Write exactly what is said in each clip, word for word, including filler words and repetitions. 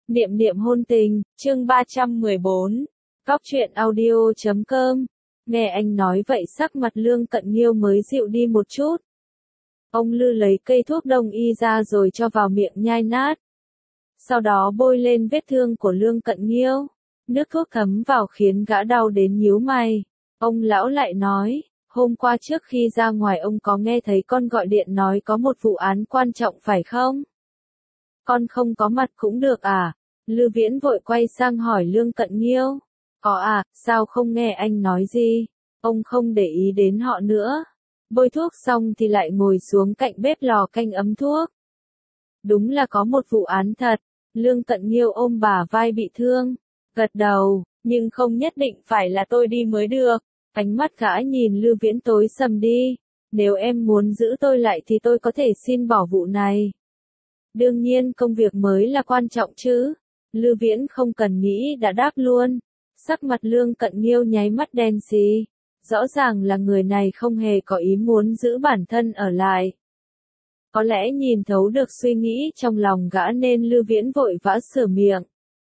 Niệm niệm hôn tình, chương ba trăm mười bốn. Cóc truyện audio chấm com. Nghe anh nói vậy sắc mặt Lương Cận Nghiêu mới dịu đi một chút. Ông Lư lấy cây thuốc đông y ra rồi cho vào miệng nhai nát. Sau đó bôi lên vết thương của Lương Cận Nghiêu. Nước thuốc thấm vào khiến gã đau đến nhíu mày. Ông lão lại nói, hôm qua trước khi ra ngoài ông có nghe thấy con gọi điện nói có một vụ án quan trọng phải không? Con không có mặt cũng được à? Lư Viễn vội quay sang hỏi Lương Cận Nghiêu. Có à, sao không nghe anh nói gì? Ông không để ý đến họ nữa. Bôi thuốc xong thì lại ngồi xuống cạnh bếp lò canh ấm thuốc. Đúng là có một vụ án thật. Lương Cận Nghiêu ôm bả vai bị thương. Gật đầu, nhưng không nhất định phải là tôi đi mới được. Ánh mắt gã nhìn Lư Viễn tối sầm đi. Nếu em muốn giữ tôi lại thì tôi có thể xin bỏ vụ này. Đương nhiên công việc mới là quan trọng chứ. Lư Viễn không cần nghĩ đã đáp luôn. Sắc mặt Lương Cận Nghiêu nháy mắt đen xì. Rõ ràng là người này không hề có ý muốn giữ bản thân ở lại. Có lẽ nhìn thấu được suy nghĩ trong lòng gã nên Lư Viễn vội vã sửa miệng.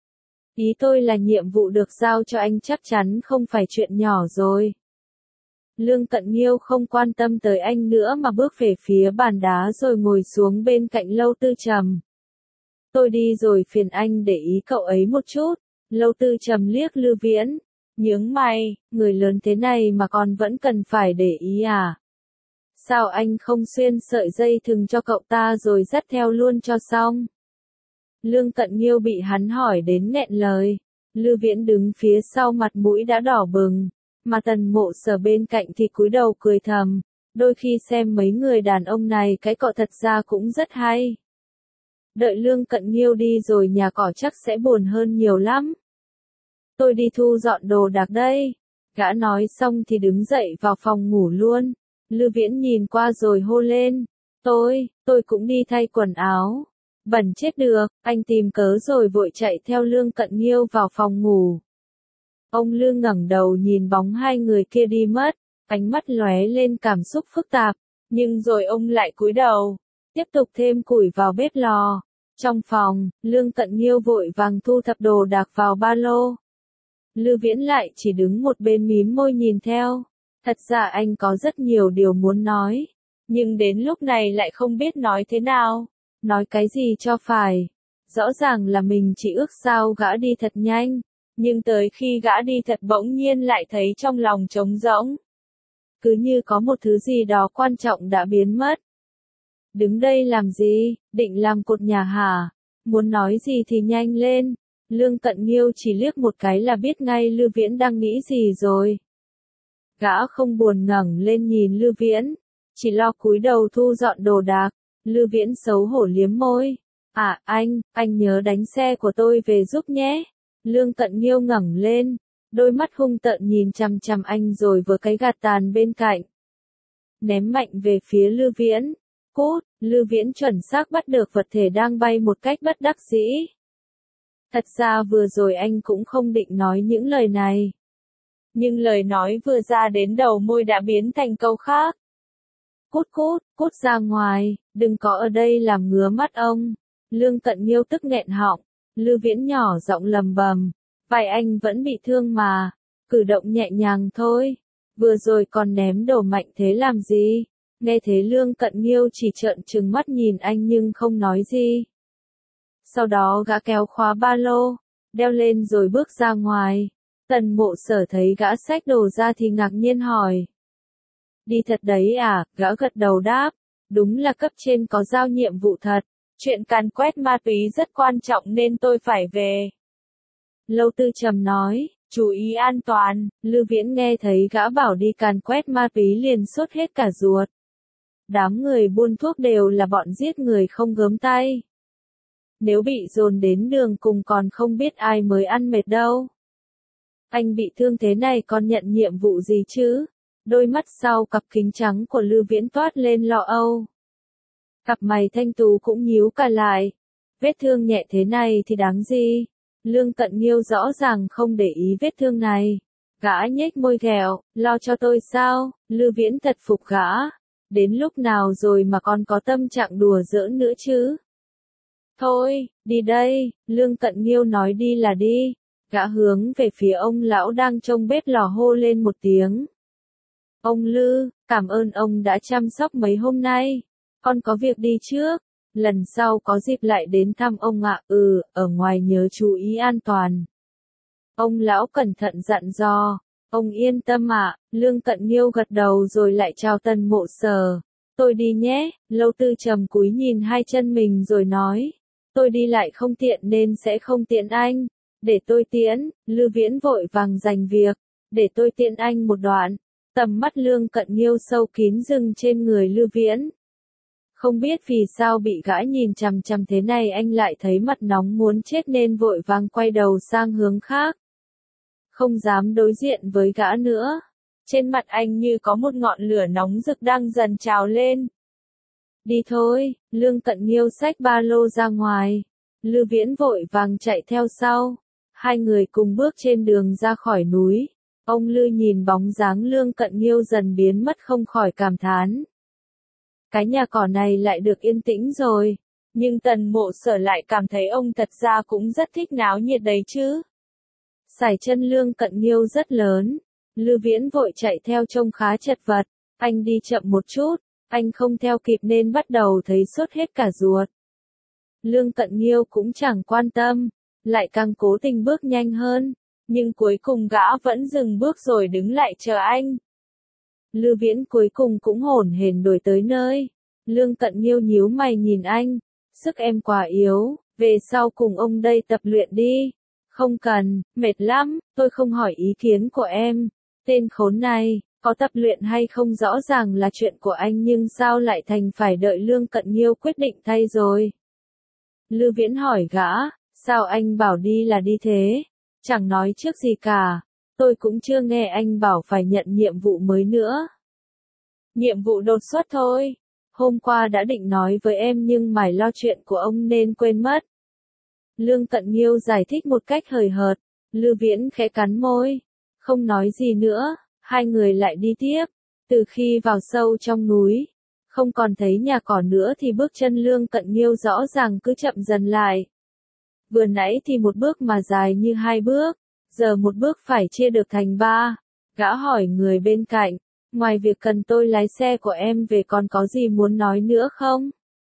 Ý tôi là nhiệm vụ được giao cho anh chắc chắn không phải chuyện nhỏ rồi. Lương Cận Nghiêu không quan tâm tới anh nữa mà bước về phía bàn đá rồi ngồi xuống bên cạnh Lâu Tư Trầm. Tôi đi rồi phiền anh để ý cậu ấy một chút. Lâu Tư Trầm liếc Lư Viễn. Nhướng mày, người lớn thế này mà còn vẫn cần phải để ý à? Sao anh không xuyên sợi dây thừng cho cậu ta rồi dắt theo luôn cho xong? Lương Cận Nghiêu bị hắn hỏi đến nghẹn lời. Lư Viễn đứng phía sau mặt mũi đã đỏ bừng. Mà Tần Mộ Sở bên cạnh thì cúi đầu cười thầm. Đôi khi xem mấy người đàn ông này cái cọ thật ra cũng rất hay. Đợi Lương Cận Nghiêu đi rồi nhà cỏ chắc sẽ buồn hơn nhiều lắm. Tôi đi thu dọn đồ đạc đây. Gã nói xong thì đứng dậy vào phòng ngủ luôn. Lư Viễn nhìn qua rồi hô lên. Tôi, tôi cũng đi thay quần áo. Bẩn chết được, anh tìm cớ rồi vội chạy theo Lương Cận Nghiêu vào phòng ngủ. Ông Lương ngẩng đầu nhìn bóng hai người kia đi mất, ánh mắt lóe lên cảm xúc phức tạp, nhưng rồi ông lại cúi đầu, tiếp tục thêm củi vào bếp lò. Trong phòng, Lương Cận Nghiêu vội vàng thu thập đồ đạc vào ba lô. Lư Viễn lại chỉ đứng một bên mím môi nhìn theo. Thật ra anh có rất nhiều điều muốn nói, nhưng đến lúc này lại không biết nói thế nào, nói cái gì cho phải. Rõ ràng là mình chỉ ước sao gã đi thật nhanh, nhưng tới khi gã đi thật bỗng nhiên lại thấy trong lòng trống rỗng. Cứ như có một thứ gì đó quan trọng đã biến mất. Đứng đây làm gì, định làm cột nhà hả? Muốn nói gì thì nhanh lên. Lương Cận Nghiêu chỉ liếc một cái là biết ngay Lư Viễn đang nghĩ gì rồi. Gã không buồn ngẩng lên nhìn Lư Viễn, chỉ lo cúi đầu thu dọn đồ đạc. Lư Viễn xấu hổ liếm môi. À, anh, anh nhớ đánh xe của tôi về giúp nhé. Lương Cận Nghiêu ngẩng lên, đôi mắt hung tợn nhìn chằm chằm anh rồi vớ cái gạt tàn bên cạnh. Ném mạnh về phía Lư Viễn. Cút, Lư Viễn chuẩn xác bắt được vật thể đang bay một cách bất đắc dĩ. Thật ra vừa rồi anh cũng không định nói những lời này. Nhưng lời nói vừa ra đến đầu môi đã biến thành câu khác. Cút cút, cút ra ngoài, đừng có ở đây làm ngứa mắt ông. Lương Cận Nghiêu tức nghẹn họng. Lư Viễn nhỏ giọng lầm bầm. Vai anh vẫn bị thương mà. Cử động nhẹ nhàng thôi. Vừa rồi còn ném đồ mạnh thế làm gì? Nghe thế Lương Cận Nghiêu chỉ trợn trừng mắt nhìn anh nhưng không nói gì. Sau đó gã kéo khóa ba lô, đeo lên rồi bước ra ngoài. Tần Mộ Sở thấy gã xách đồ ra thì ngạc nhiên hỏi. Đi thật đấy à? Gã gật đầu đáp. Đúng là cấp trên có giao nhiệm vụ thật. Chuyện càn quét ma túy rất quan trọng nên tôi phải về. Lâu Tư Trầm nói, chú ý an toàn. Lư Viễn nghe thấy gã bảo đi càn quét ma túy liền sốt hết cả ruột. Đám người buôn thuốc đều là bọn giết người không gớm tay. Nếu bị dồn đến đường cùng còn không biết ai mới ăn mệt đâu. Anh bị thương thế này còn nhận nhiệm vụ gì chứ? Đôi mắt sau cặp kính trắng của Lư Viễn toát lên lo âu. Cặp mày thanh tú cũng nhíu cả lại. Vết thương nhẹ thế này thì đáng gì? Lương Cận Nghiêu rõ ràng không để ý vết thương này. Gã nhếch môi ghẹo, lo cho tôi sao? Lư Viễn thật phục gã. Đến lúc nào rồi mà còn có tâm trạng đùa giỡn nữa chứ? Thôi, đi đây, Lương Cận Nghiêu nói đi là đi. Gã hướng về phía ông lão đang trông bếp lò hô lên một tiếng. Ông Lư, cảm ơn ông đã chăm sóc mấy hôm nay. Con có việc đi trước. Lần sau có dịp lại đến thăm ông ạ. Ừ, ở ngoài nhớ chú ý an toàn. Ông lão cẩn thận dặn dò. Ông yên tâm ạ. Lương Cận Nghiêu gật đầu rồi lại chào Tần Mộ Sở. Tôi đi nhé. Lâu Tư trầm cúi nhìn hai chân mình rồi nói. Tôi đi lại không tiện nên sẽ không tiện anh. Để tôi tiễn. Lư Viễn vội vàng giành việc. Để tôi tiễn anh một đoạn. Tầm mắt Lương Cận Nghiêu sâu kín dừng trên người Lư Viễn. Không biết vì sao bị gã nhìn chằm chằm thế này anh lại thấy mặt nóng muốn chết nên vội vàng quay đầu sang hướng khác. Không dám đối diện với gã nữa. Trên mặt anh như có một ngọn lửa nóng rực đang dần trào lên. Đi thôi, Lương Cận Nghiêu xách ba lô ra ngoài. Lư Viễn vội vàng chạy theo sau. Hai người cùng bước trên đường ra khỏi núi. Ông Lư nhìn bóng dáng Lương Cận Nghiêu dần biến mất không khỏi cảm thán. Cái nhà cỏ này lại được yên tĩnh rồi. Nhưng Tần Mộ Sở lại cảm thấy ông thật ra cũng rất thích náo nhiệt đấy chứ. Sải chân Lương Cận Nghiêu rất lớn. Lư Viễn vội chạy theo trông khá chật vật. Anh đi chậm một chút. Anh không theo kịp nên bắt đầu thấy sốt hết cả ruột. Lương Cận Nghiêu cũng chẳng quan tâm. Lại càng cố tình bước nhanh hơn. Nhưng cuối cùng gã vẫn dừng bước rồi đứng lại chờ anh. Lư Viễn cuối cùng cũng hổn hển đuổi tới nơi. Lương Cận Nghiêu nhíu mày nhìn anh. Sức em quá yếu, về sau cùng ông đây tập luyện đi. Không cần, mệt lắm, tôi không hỏi ý kiến của em. Tên khốn này, có tập luyện hay không rõ ràng là chuyện của anh nhưng sao lại thành phải đợi Lương Cận Nghiêu quyết định thay rồi. Lư Viễn hỏi gã, sao anh bảo đi là đi thế? Chẳng nói trước gì cả. Tôi cũng chưa nghe anh bảo phải nhận nhiệm vụ mới nữa. Nhiệm vụ đột xuất thôi. Hôm qua đã định nói với em nhưng mải lo chuyện của ông nên quên mất. Lương Cận Nghiêu giải thích một cách hời hợt. Lư Viễn khẽ cắn môi. Không nói gì nữa. Hai người lại đi tiếp. Từ khi vào sâu trong núi. Không còn thấy nhà cỏ nữa thì bước chân Lương Cận Nghiêu rõ ràng cứ chậm dần lại. Vừa nãy thì một bước mà dài như hai bước. Giờ một bước phải chia được thành ba. Gã hỏi người bên cạnh. Ngoài việc cần tôi lái xe của em về còn có gì muốn nói nữa không?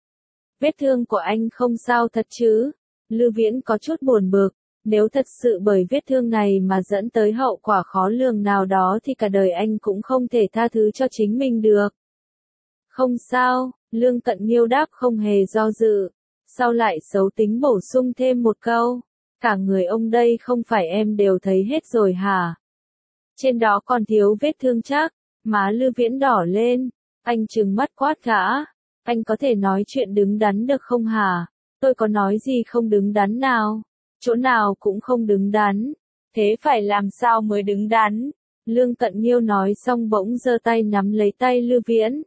Vết thương của anh không sao thật chứ? Lư Viễn có chút buồn bực. Nếu thật sự bởi vết thương này mà dẫn tới hậu quả khó lường nào đó thì cả đời anh cũng không thể tha thứ cho chính mình được. Không sao, Lương Cận Nghiêu đáp không hề do dự. Sau lại xấu tính bổ sung thêm một câu. Cả người ông đây không phải em đều thấy hết rồi hả? Trên đó còn thiếu vết thương chắc. Má Lư Viễn đỏ lên. Anh trừng mắt quát gã. Anh có thể nói chuyện đứng đắn được không hả? Tôi có nói gì không đứng đắn nào? Chỗ nào cũng không đứng đắn. Thế phải làm sao mới đứng đắn? Lương Cận Nghiêu nói xong bỗng giơ tay nắm lấy tay Lư Viễn.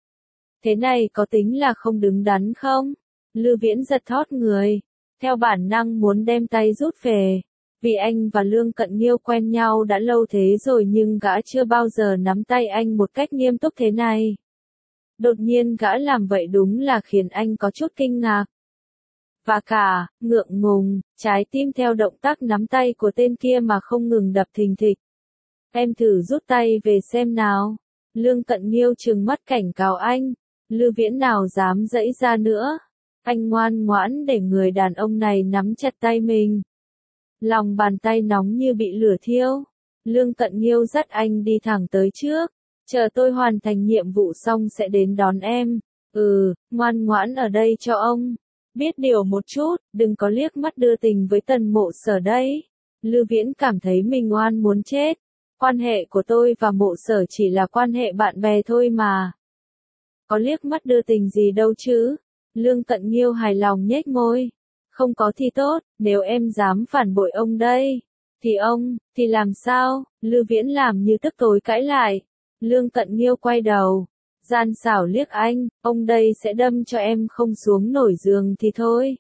Thế này có tính là không đứng đắn không? Lư Viễn giật thót người. Theo bản năng muốn đem tay rút về. Vì anh và Lương Cận Nghiêu quen nhau đã lâu thế rồi nhưng gã chưa bao giờ nắm tay anh một cách nghiêm túc thế này. Đột nhiên gã làm vậy đúng là khiến anh có chút kinh ngạc. Và cả, ngượng ngùng, trái tim theo động tác nắm tay của tên kia mà không ngừng đập thình thịch. Em thử rút tay về xem nào. Lương Cận Nghiêu trừng mắt cảnh cáo anh. Lư Viễn nào dám dãy ra nữa. Anh ngoan ngoãn để người đàn ông này nắm chặt tay mình. Lòng bàn tay nóng như bị lửa thiêu. Lương Cận Nghiêu dắt anh đi thẳng tới trước. Chờ tôi hoàn thành nhiệm vụ xong sẽ đến đón em. Ừ, ngoan ngoãn ở đây cho ông. Biết điều một chút, đừng có liếc mắt đưa tình với Tần Mộ Sở đấy. Lư Viễn cảm thấy mình oan muốn chết. Quan hệ của tôi và Mộ Sở chỉ là quan hệ bạn bè thôi mà. Có liếc mắt đưa tình gì đâu chứ. Lương Cận Nghiêu hài lòng nhếch môi. Không có thì tốt, nếu em dám phản bội ông đây. Thì ông, thì làm sao? Lư Viễn làm như tức tối cãi lại. Lương Cận Nghiêu quay đầu. Gian xảo liếc anh, ông đây sẽ đâm cho em không xuống nổi giường thì thôi.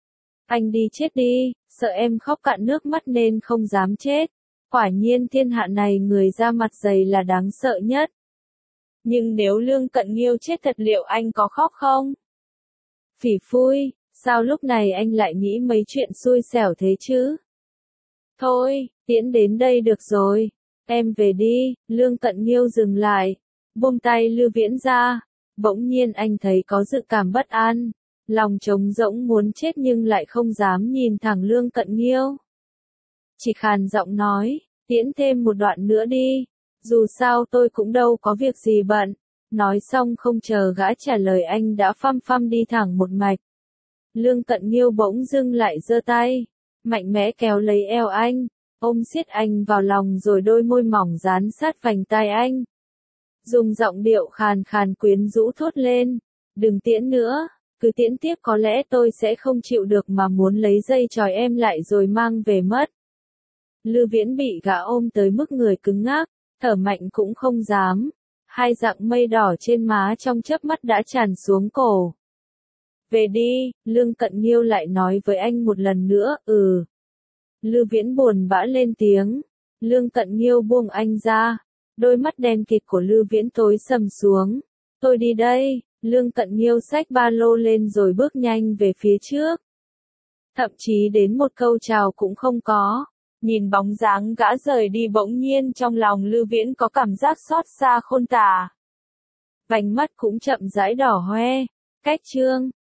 Anh đi chết đi, sợ em khóc cạn nước mắt nên không dám chết. Quả nhiên thiên hạ này người da mặt dày là đáng sợ nhất. Nhưng nếu Lương Cận Nghiêu chết thật liệu anh có khóc không? Phỉ phui, Sao lúc này anh lại nghĩ mấy chuyện xui xẻo thế chứ? Thôi, tiễn đến đây được rồi. Em về đi. Lương Cận Nghiêu dừng lại, buông tay Lưu Viễn ra. Bỗng nhiên anh thấy có dự cảm bất an. Lòng trống rỗng muốn chết nhưng lại không dám nhìn thẳng Lương Cận Nghiêu. Chỉ khàn giọng nói, tiễn thêm một đoạn nữa đi. Dù sao tôi cũng đâu có việc gì bận. Nói xong không chờ gã trả lời anh đã phăm phăm đi thẳng một mạch. Lương Cận Nghiêu bỗng dưng lại giơ tay, mạnh mẽ kéo lấy eo anh, ôm siết anh vào lòng rồi đôi môi mỏng dán sát vành tai anh. Dùng giọng điệu khàn khàn quyến rũ thốt lên, đừng tiễn nữa, cứ tiễn tiếp có lẽ tôi sẽ không chịu được mà muốn lấy dây trói em lại rồi mang về mất. Lư Viễn bị gã ôm tới mức người cứng ngắc, thở mạnh cũng không dám. Hai dặng mây đỏ trên má trong chớp mắt đã tràn xuống cổ. Về đi, Lương Cận Nghiêu lại nói với anh một lần nữa, ừ. Lư Viễn buồn bã lên tiếng. Lương Cận Nghiêu buông anh ra. Đôi mắt đen kịt của Lư Viễn tối sầm xuống. Tôi đi đây. Lương Cận Nghiêu xách ba lô lên rồi bước nhanh về phía trước. Thậm chí đến một câu chào cũng không có. Nhìn bóng dáng gã rời đi bỗng nhiên trong lòng Lư Viễn có cảm giác xót xa khôn tả. Vành mắt cũng chậm rãi đỏ hoe. Cách chương